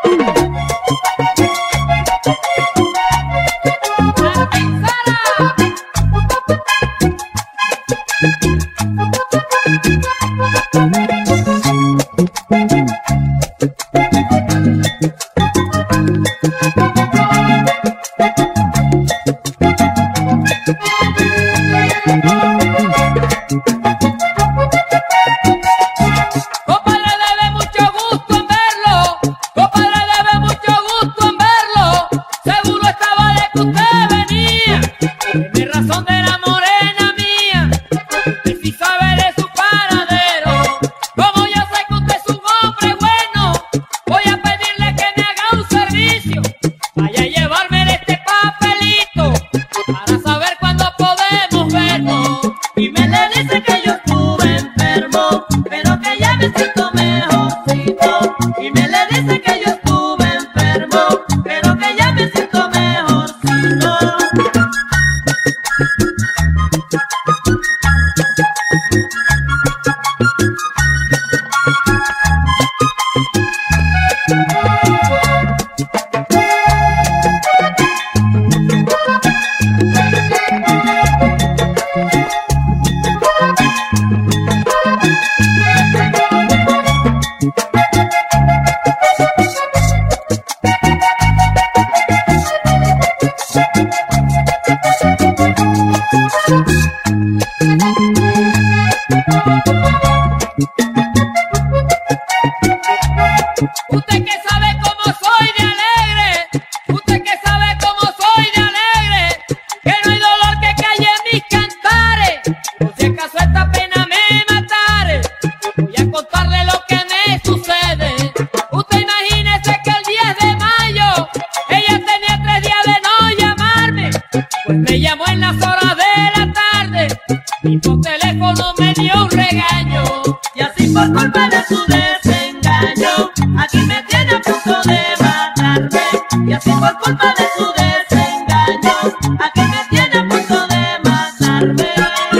Usted que sabe cómo soy de alegre, usted que sabe cómo soy de alegre, que no hay dolor que calle en mis cantares. Por si acaso esta pena me matare, voy a contarle lo que me sucede. Usted imagínese que el 10 de mayo ella tenía 3 días de no llamarme, pues me llamó en las horas de la tarde y por teléfono me dio un regaño. Y así por culpa de su desengaño, aquí me tiene a punto de matarme. Y así por culpa de su desengaño, aquí me tiene a punto de matarme.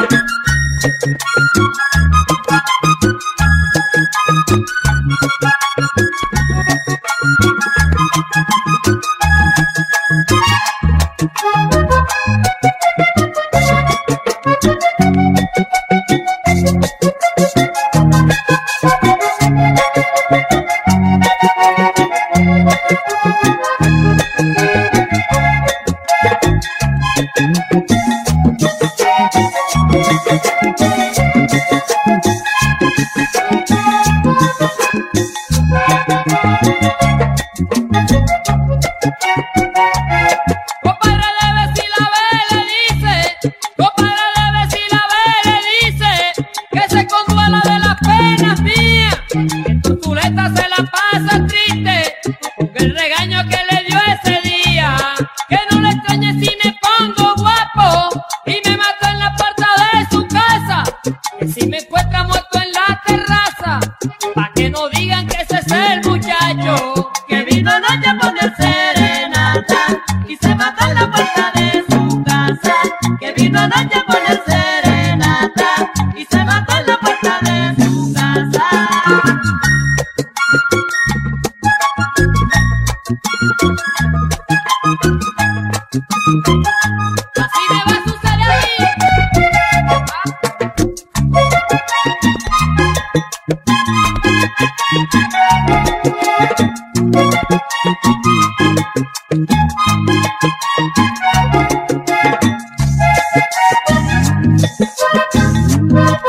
Se la pasa triste con el regaño que le dio ese día. Que no le extrañe si me pongo guapo y me mato en la puerta de su casa. Que si me encuentra muerto en la terraza, pa' que no digan que ese es el muchacho que vino anoche a poner serenata y se mató en la puerta de su casa. Que vino anoche a poner serenata y se mató en la puerta de su casa. Así me va a suceder a mí.